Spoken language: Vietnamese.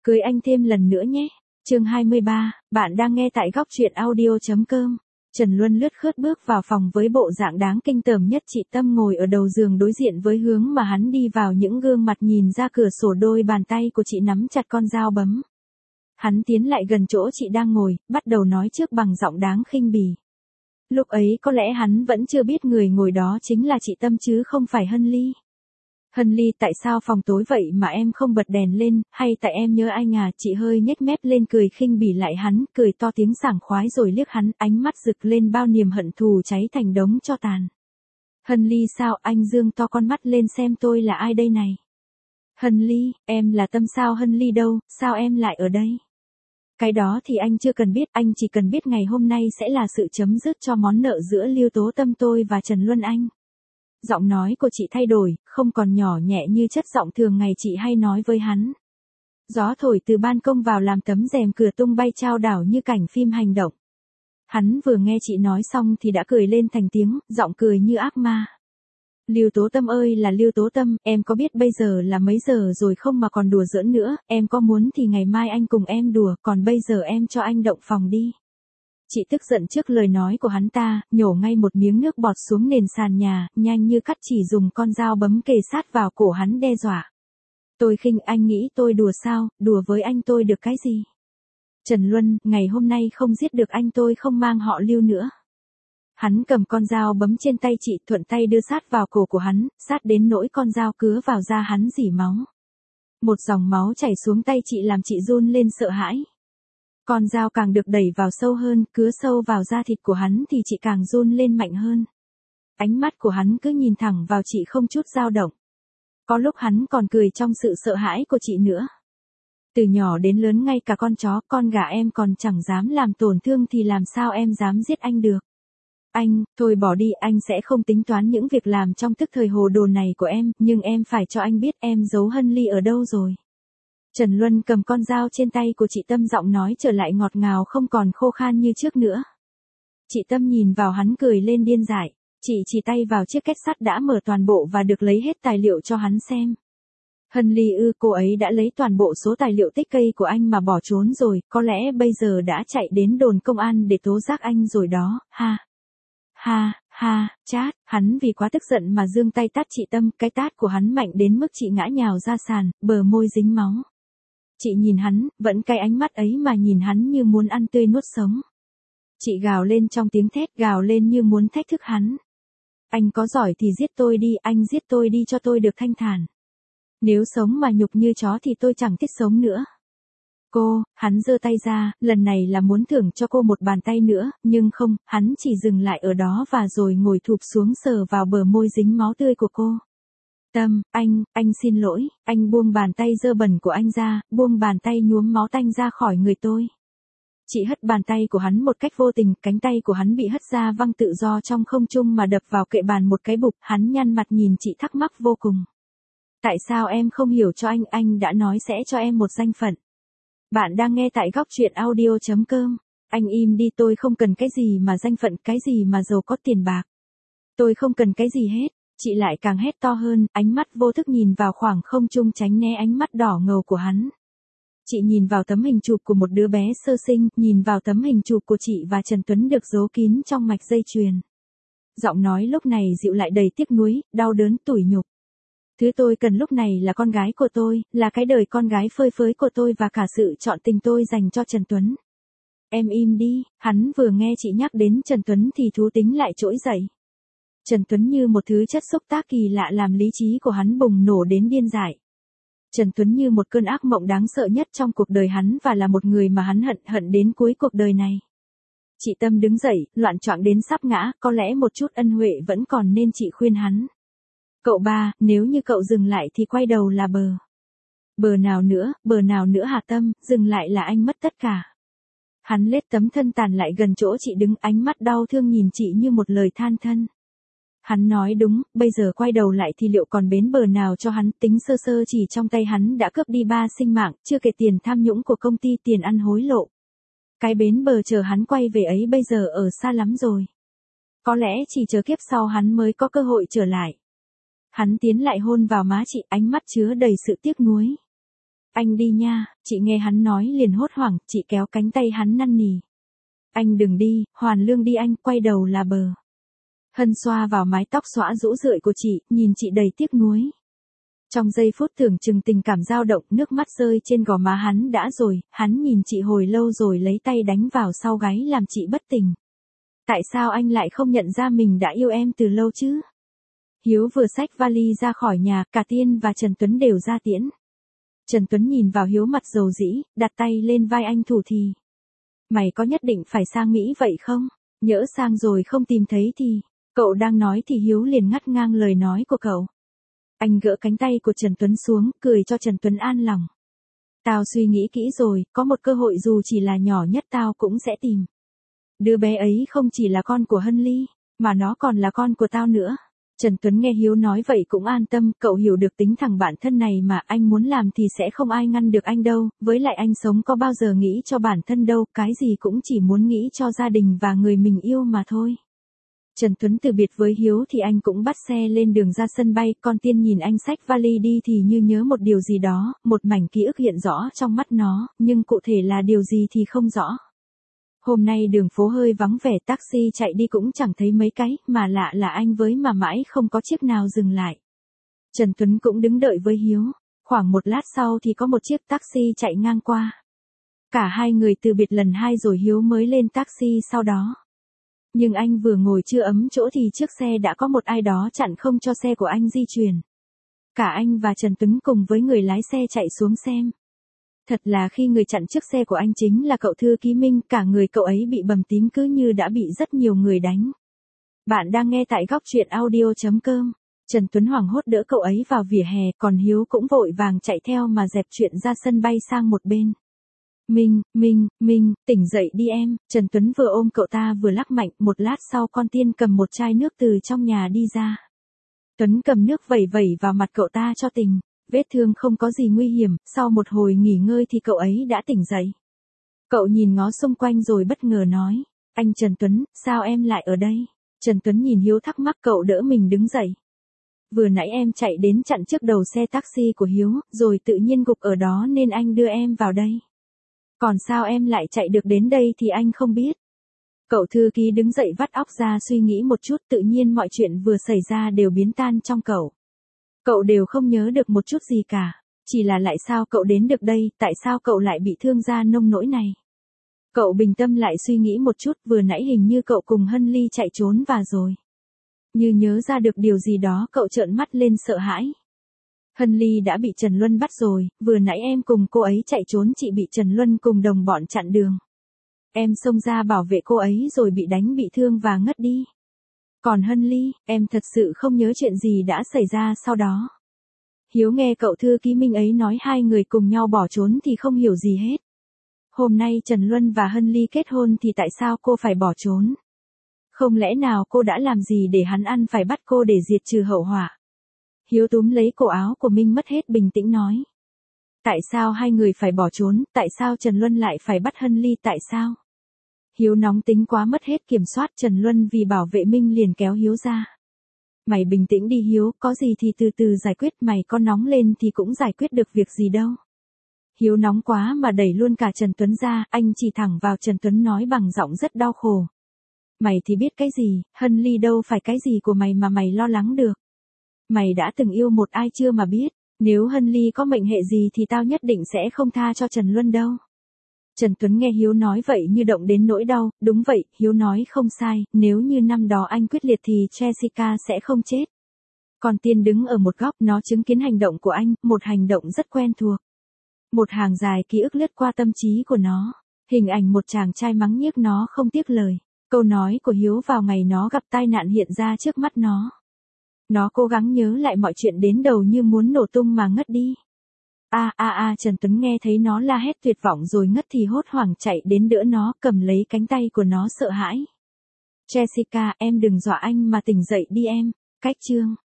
Cưới anh thêm lần nữa nhé. Chương 23, bạn đang nghe tại góc truyện audio.com. Trần Luân lướt khướt bước vào phòng với bộ dạng đáng kinh tởm nhất. Chị Tâm ngồi ở đầu giường đối diện với hướng mà hắn đi vào, những gương mặt nhìn ra cửa sổ, đôi bàn tay của chị nắm chặt con dao bấm. Hắn tiến lại gần chỗ chị đang ngồi, bắt đầu nói trước bằng giọng đáng khinh bỉ. Lúc ấy có lẽ hắn vẫn chưa biết người ngồi đó chính là chị Tâm chứ không phải Hân Ly. Hân Ly, tại sao phòng tối vậy mà em không bật đèn lên, hay tại em nhớ anh à? Chị hơi nhếch mép lên cười khinh bỉ lại hắn, cười to tiếng sảng khoái rồi liếc hắn, ánh mắt rực lên bao niềm hận thù cháy thành đống tro tàn. Hân Ly, sao? Anh dương to con mắt lên xem tôi là ai đây này. Hân Ly, em là Tâm sao? Hân Ly đâu, sao em lại ở đây? Cái đó thì anh chưa cần biết, anh chỉ cần biết ngày hôm nay sẽ là sự chấm dứt cho món nợ giữa Lưu Tố Tâm tôi và Trần Luân Anh. Giọng nói của chị thay đổi, không còn nhỏ nhẹ như chất giọng thường ngày chị hay nói với hắn. Gió thổi từ ban công vào làm tấm rèm cửa tung bay chao đảo như cảnh phim hành động. Hắn vừa nghe chị nói xong thì đã cười lên thành tiếng, giọng cười như ác ma. Lưu Tố Tâm ơi là Lưu Tố Tâm, em có biết bây giờ là mấy giờ rồi không mà còn đùa giỡn nữa, em có muốn thì ngày mai anh cùng em đùa, còn bây giờ em cho anh động phòng đi. Chị tức giận trước lời nói của hắn ta, nhổ ngay một miếng nước bọt xuống nền sàn nhà, nhanh như cắt chỉ dùng con dao bấm kề sát vào cổ hắn đe dọa. Tôi khinh, anh nghĩ tôi đùa sao? Đùa với anh tôi được cái gì? Trần Luân, ngày hôm nay không giết được anh tôi không mang họ Lưu nữa. Hắn cầm con dao bấm trên tay chị, thuận tay đưa sát vào cổ của hắn, sát đến nỗi con dao cứa vào da hắn rỉ máu. Một dòng máu chảy xuống tay chị làm chị run lên sợ hãi. Con dao càng được đẩy vào sâu hơn, cứa sâu vào da thịt của hắn thì chị càng run lên mạnh hơn. Ánh mắt của hắn cứ nhìn thẳng vào chị không chút dao động. Có lúc hắn còn cười trong sự sợ hãi của chị nữa. Từ nhỏ đến lớn ngay cả con chó, con gà em còn chẳng dám làm tổn thương thì làm sao em dám giết anh được. Anh, thôi bỏ đi, anh sẽ không tính toán những việc làm trong tức thời hồ đồ này của em, nhưng em phải cho anh biết em giấu Hân Ly ở đâu rồi. Trần Luân cầm con dao trên tay của chị Tâm, giọng nói trở lại ngọt ngào không còn khô khan như trước nữa. Chị Tâm nhìn vào hắn cười lên điên dại, chị chỉ tay vào chiếc két sắt đã mở toàn bộ và được lấy hết tài liệu cho hắn xem. Hân Ly ư? Cô ấy đã lấy toàn bộ số tài liệu tích cây của anh mà bỏ trốn rồi, có lẽ bây giờ đã chạy đến đồn công an để tố giác anh rồi đó, ha. Ha, ha, chát, hắn vì quá tức giận mà giương tay tát chị Tâm, cái tát của hắn mạnh đến mức chị ngã nhào ra sàn, bờ môi dính máu. Chị nhìn hắn, vẫn cái ánh mắt ấy mà nhìn hắn như muốn ăn tươi nuốt sống. Chị gào lên trong tiếng thét, gào lên như muốn thách thức hắn. Anh có giỏi thì giết tôi đi, anh giết tôi đi cho tôi được thanh thản. Nếu sống mà nhục như chó thì tôi chẳng thích sống nữa. Cô, hắn giơ tay ra, lần này là muốn thưởng cho cô một bàn tay nữa, nhưng không, hắn chỉ dừng lại ở đó và rồi ngồi thụp xuống sờ vào bờ môi dính máu tươi của cô. Tâm, anh xin lỗi, anh buông bàn tay dơ bẩn của anh ra, buông bàn tay nhuốm máu tanh ra khỏi người tôi. Chị hất bàn tay của hắn một cách vô tình, cánh tay của hắn bị hất ra văng tự do trong không trung mà đập vào kệ bàn một cái bụp, hắn nhăn mặt nhìn chị thắc mắc vô cùng. Tại sao em không hiểu cho anh đã nói sẽ cho em một danh phận. Bạn đang nghe tại góc truyện audio.com. Anh im đi, tôi không cần cái gì mà danh phận, cái gì mà giàu có tiền bạc. Tôi không cần cái gì hết. Chị lại càng hét to hơn, ánh mắt vô thức nhìn vào khoảng không trung tránh né ánh mắt đỏ ngầu của hắn. Chị nhìn vào tấm hình chụp của một đứa bé sơ sinh, nhìn vào tấm hình chụp của chị và Trần Tuấn được giấu kín trong mạch dây chuyền. Giọng nói lúc này dịu lại đầy tiếc nuối, đau đớn, tủi nhục. Thứ tôi cần lúc này là con gái của tôi, là cái đời con gái phơi phới của tôi và cả sự trọn tình tôi dành cho Trần Tuấn. Em im đi, hắn vừa nghe chị nhắc đến Trần Tuấn thì thú tính lại trỗi dậy. Trần Tuấn như một thứ chất xúc tác kỳ lạ làm lý trí của hắn bùng nổ đến điên dại. Trần Tuấn như một cơn ác mộng đáng sợ nhất trong cuộc đời hắn và là một người mà hắn hận đến cuối cuộc đời này. Chị Tâm đứng dậy, loạng choạng đến sắp ngã, có lẽ một chút ân huệ vẫn còn nên chị khuyên hắn. Cậu ba, nếu như cậu dừng lại thì quay đầu là bờ. Bờ nào nữa hả Tâm, dừng lại là anh mất tất cả. Hắn lết tấm thân tàn lại gần chỗ chị đứng, ánh mắt đau thương nhìn chị như một lời than thân. Hắn nói đúng, bây giờ quay đầu lại thì liệu còn bến bờ nào cho hắn, tính sơ sơ chỉ trong tay hắn đã cướp đi 3 sinh mạng, chưa kể tiền tham nhũng của công ty, tiền ăn hối lộ. Cái bến bờ chờ hắn quay về ấy bây giờ ở xa lắm rồi. Có lẽ chỉ chờ kiếp sau hắn mới có cơ hội trở lại. Hắn tiến lại hôn vào má chị, ánh mắt chứa đầy sự tiếc nuối. Anh đi nha, chị nghe hắn nói liền hốt hoảng, chị kéo cánh tay hắn năn nỉ. Anh đừng đi, hoàn lương đi anh, quay đầu là bờ. Hân xoa vào mái tóc xõa rũ rượi của chị, nhìn chị đầy tiếc nuối. Trong giây phút tưởng chừng tình cảm dao động, nước mắt rơi trên gò má hắn đã rồi, hắn nhìn chị hồi lâu rồi lấy tay đánh vào sau gáy làm chị bất tỉnh. Tại sao anh lại không nhận ra mình đã yêu em từ lâu chứ? Hiếu vừa xách vali ra khỏi nhà, cả Tiên và Trần Tuấn đều ra tiễn. Trần Tuấn nhìn vào Hiếu mặt dầu dĩ, đặt tay lên vai anh thủ thì. Mày có nhất định phải sang Mỹ vậy không? Nhỡ sang rồi không tìm thấy thì. Cậu đang nói thì Hiếu liền ngắt ngang lời nói của cậu. Anh gỡ cánh tay của Trần Tuấn xuống, cười cho Trần Tuấn an lòng. Tao suy nghĩ kỹ rồi, có một cơ hội dù chỉ là nhỏ nhất tao cũng sẽ tìm. Đứa bé ấy không chỉ là con của Hân Ly, mà nó còn là con của tao nữa. Trần Tuấn nghe Hiếu nói vậy cũng an tâm, cậu hiểu được tính thằng bạn thân này mà, anh muốn làm thì sẽ không ai ngăn được anh đâu, với lại anh sống có bao giờ nghĩ cho bản thân đâu, cái gì cũng chỉ muốn nghĩ cho gia đình và người mình yêu mà thôi. Trần Tuấn từ biệt với Hiếu thì anh cũng bắt xe lên đường ra sân bay, con Tiên nhìn anh xách vali đi thì như nhớ một điều gì đó, một mảnh ký ức hiện rõ trong mắt nó, nhưng cụ thể là điều gì thì không rõ. Hôm nay đường phố hơi vắng vẻ, taxi chạy đi cũng chẳng thấy mấy cái, mà lạ là anh với mà mãi không có chiếc nào dừng lại. Trần Tuấn cũng đứng đợi với Hiếu, khoảng một lát sau thì có một chiếc taxi chạy ngang qua. Cả hai người từ biệt lần hai rồi Hiếu mới lên taxi sau đó. Nhưng anh vừa ngồi chưa ấm chỗ thì trước xe đã có một ai đó chặn không cho xe của anh di chuyển. Cả anh và Trần Tuấn cùng với người lái xe chạy xuống xem. Thật là khi người chặn trước xe của anh chính là cậu thư ký Minh, cả người cậu ấy bị bầm tím cứ như đã bị rất nhiều người đánh. Bạn đang nghe tại góc truyện audio.com. Trần Tuấn hoảng hốt đỡ cậu ấy vào vỉa hè, còn Hiếu cũng vội vàng chạy theo mà dẹp chuyện ra sân bay sang một bên. Minh, tỉnh dậy đi em, Trần Tuấn vừa ôm cậu ta vừa lắc mạnh, một lát sau con Tiên cầm một chai nước từ trong nhà đi ra. Tuấn cầm nước vẩy vẩy vào mặt cậu ta cho tỉnh, vết thương không có gì nguy hiểm, sau một hồi nghỉ ngơi thì cậu ấy đã tỉnh dậy. Cậu nhìn ngó xung quanh rồi bất ngờ nói, anh Trần Tuấn, sao em lại ở đây? Trần Tuấn nhìn Hiếu thắc mắc, cậu đỡ mình đứng dậy. Vừa nãy em chạy đến chặn trước đầu xe taxi của Hiếu, rồi tự nhiên gục ở đó nên anh đưa em vào đây. Còn sao em lại chạy được đến đây thì anh không biết. Cậu thư ký đứng dậy vắt óc ra suy nghĩ một chút, tự nhiên mọi chuyện vừa xảy ra đều biến tan trong cậu. Cậu đều không nhớ được một chút gì cả, chỉ là lại sao cậu đến được đây, tại sao cậu lại bị thương ra nông nỗi này. Cậu bình tâm lại suy nghĩ một chút, vừa nãy hình như cậu cùng Hân Ly chạy trốn và rồi. Như nhớ ra được điều gì đó cậu trợn mắt lên sợ hãi. Hân Ly đã bị Trần Luân bắt rồi, vừa nãy em cùng cô ấy chạy trốn chị bị Trần Luân cùng đồng bọn chặn đường. Em xông ra bảo vệ cô ấy rồi bị đánh bị thương và ngất đi. Còn Hân Ly, em thật sự không nhớ chuyện gì đã xảy ra sau đó. Hiếu nghe cậu thư ký Minh ấy nói hai người cùng nhau bỏ trốn thì không hiểu gì hết. Hôm nay Trần Luân và Hân Ly kết hôn thì tại sao cô phải bỏ trốn? Không lẽ nào cô đã làm gì để hắn ăn phải bắt cô để diệt trừ hậu họa? Hiếu túm lấy cổ áo của Minh mất hết bình tĩnh nói. Tại sao hai người phải bỏ trốn, tại sao Trần Luân lại phải bắt Hân Ly, tại sao? Hiếu nóng tính quá mất hết kiểm soát, Trần Luân vì bảo vệ Minh liền kéo Hiếu ra. Mày bình tĩnh đi Hiếu, có gì thì từ từ giải quyết, mày có nóng lên thì cũng giải quyết được việc gì đâu. Hiếu nóng quá mà đẩy luôn cả Trần Tuấn ra, anh chỉ thẳng vào Trần Tuấn nói bằng giọng rất đau khổ. Mày thì biết cái gì, Hân Ly đâu phải cái gì của mày mà mày lo lắng được. Mày đã từng yêu một ai chưa mà biết, nếu Hân Ly có mệnh hệ gì thì tao nhất định sẽ không tha cho Trần Luân đâu. Trần Tuấn nghe Hiếu nói vậy như động đến nỗi đau, đúng vậy, Hiếu nói không sai, nếu như năm đó anh quyết liệt thì Jessica sẽ không chết. Còn Tiên đứng ở một góc, nó chứng kiến hành động của anh, một hành động rất quen thuộc. Một hàng dài ký ức lướt qua tâm trí của nó, hình ảnh một chàng trai mắng nhiếc nó không tiếc lời, câu nói của Hiếu vào ngày nó gặp tai nạn hiện ra trước mắt nó. Nó cố gắng nhớ lại mọi chuyện đến đầu như muốn nổ tung mà ngất đi. Trần Tuấn nghe thấy nó la hét tuyệt vọng rồi ngất thì hốt hoảng chạy đến đỡ nó, cầm lấy cánh tay của nó sợ hãi. Jessica, em đừng dọa anh mà tỉnh dậy đi em. Cách chương